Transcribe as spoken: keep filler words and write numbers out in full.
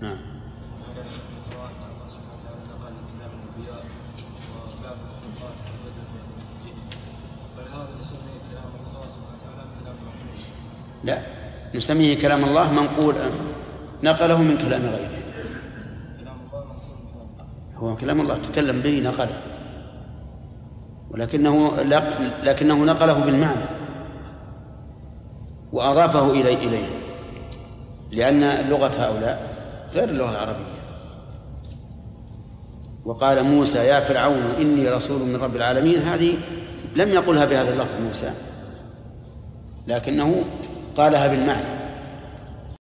نعم. لا، نسميه كلام الله منقول، نقله من كلام غيره. هو كلام الله تكلم به نقله، ولكنه لكنه نقله بالمعنى وأضافه إليه إليه لأن لغة هؤلاء غير اللغة العربية. وقال موسى يا فرعون إني رسول من رب العالمين، هذه لم يقلها بهذا اللفظ موسى، لكنه قالها بالمعنى.